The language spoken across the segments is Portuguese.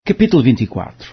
Capítulo 24.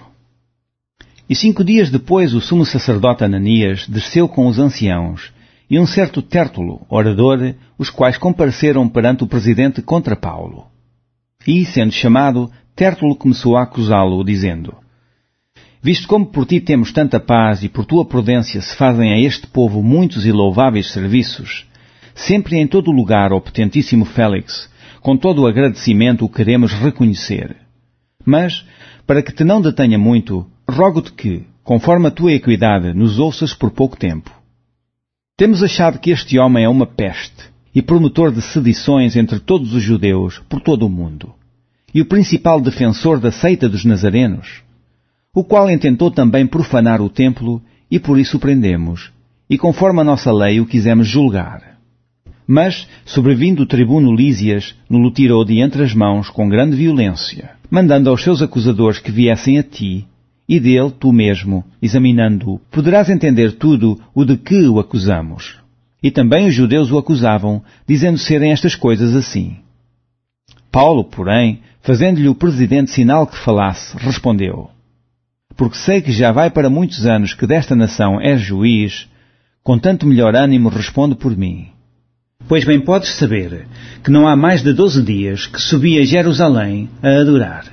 E 5 dias depois o sumo sacerdote Ananias desceu com os anciãos e um certo Tértulo, orador, os quais compareceram perante o presidente contra Paulo. E, sendo chamado, Tértulo começou a acusá-lo, dizendo: Visto como por ti temos tanta paz e por tua prudência se fazem a este povo muitos e louváveis serviços, sempre e em todo lugar, ó potentíssimo Félix, com todo o agradecimento o queremos reconhecer. Mas, para que te não detenha muito, rogo-te que, conforme a tua equidade, nos ouças por pouco tempo. Temos achado que este homem é uma peste e promotor de sedições entre todos os judeus por todo o mundo, e o principal defensor da seita dos nazarenos, o qual intentou também profanar o templo e por isso o prendemos, e conforme a nossa lei o quisemos julgar. Mas, sobrevindo o tribuno Lísias, nos-lo tirou de entre as mãos com grande violência, mandando aos seus acusadores que viessem a ti, e dele, tu mesmo, examinando-o, poderás entender tudo o de que o acusamos. E também os judeus o acusavam, dizendo serem estas coisas assim. Paulo, porém, fazendo-lhe o presidente sinal que falasse, respondeu: Porque sei que já vai para muitos anos que desta nação és juiz, com tanto melhor ânimo responde por mim. Pois bem podes saber que não há mais de 12 dias que subi a Jerusalém a adorar.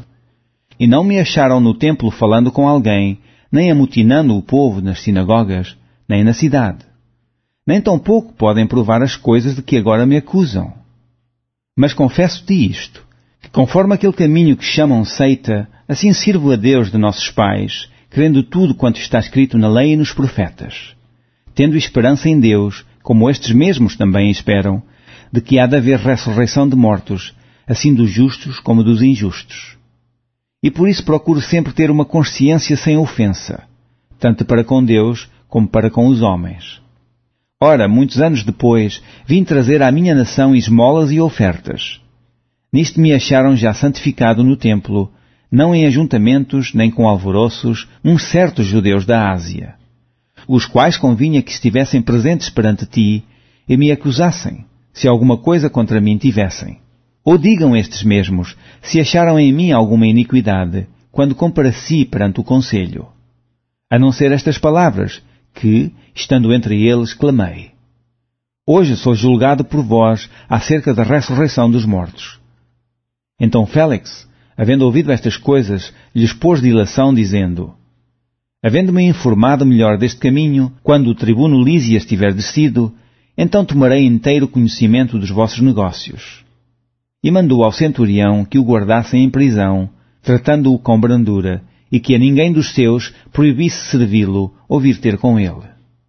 E não me acharam no templo falando com alguém, nem amotinando o povo nas sinagogas, nem na cidade. Nem tampouco podem provar as coisas de que agora me acusam. Mas confesso-te isto, que conforme aquele caminho que chamam seita, assim sirvo a Deus de nossos pais, crendo tudo quanto está escrito na lei e nos profetas, tendo esperança em Deus, como estes mesmos também esperam, de que há de haver ressurreição de mortos, assim dos justos como dos injustos. E por isso procuro sempre ter uma consciência sem ofensa, tanto para com Deus como para com os homens. Ora, muitos anos depois, vim trazer à minha nação esmolas e ofertas. Nisto me acharam já santificado no templo, não em ajuntamentos nem com alvoroços, uns certos judeus da Ásia, os quais convinha que estivessem presentes perante ti e me acusassem, se alguma coisa contra mim tivessem. Ou digam estes mesmos, se acharam em mim alguma iniquidade, quando compareci perante o conselho. A não ser estas palavras, que, estando entre eles, clamei. Hoje sou julgado por vós acerca da ressurreição dos mortos. Então Félix, havendo ouvido estas coisas, lhes pôs dilação, dizendo: Havendo-me informado melhor deste caminho, quando o tribuno Lísias tiver descido, então tomarei inteiro conhecimento dos vossos negócios. E mandou ao centurião que o guardassem em prisão, tratando-o com brandura, e que a ninguém dos seus proibisse servi-lo ou vir ter com ele.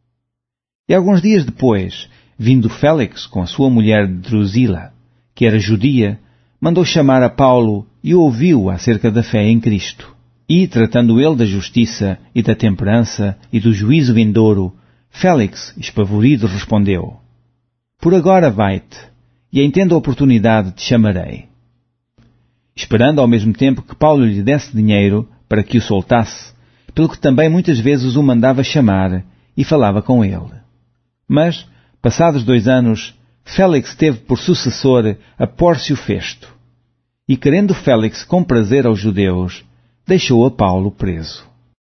E alguns dias depois, vindo Félix com a sua mulher Drusila, que era judia, mandou chamar a Paulo e o ouviu acerca da fé em Cristo. E, tratando ele da justiça e da temperança e do juízo vindouro, Félix, espavorido, respondeu: Por agora vai-te, e em tendo a oportunidade te chamarei. Esperando ao mesmo tempo que Paulo lhe desse dinheiro para que o soltasse, pelo que também muitas vezes o mandava chamar e falava com ele. Mas, passados 2 anos, Félix teve por sucessor a Pórcio Festo. E querendo Félix comprazer aos judeus, deixou a Paulo preso.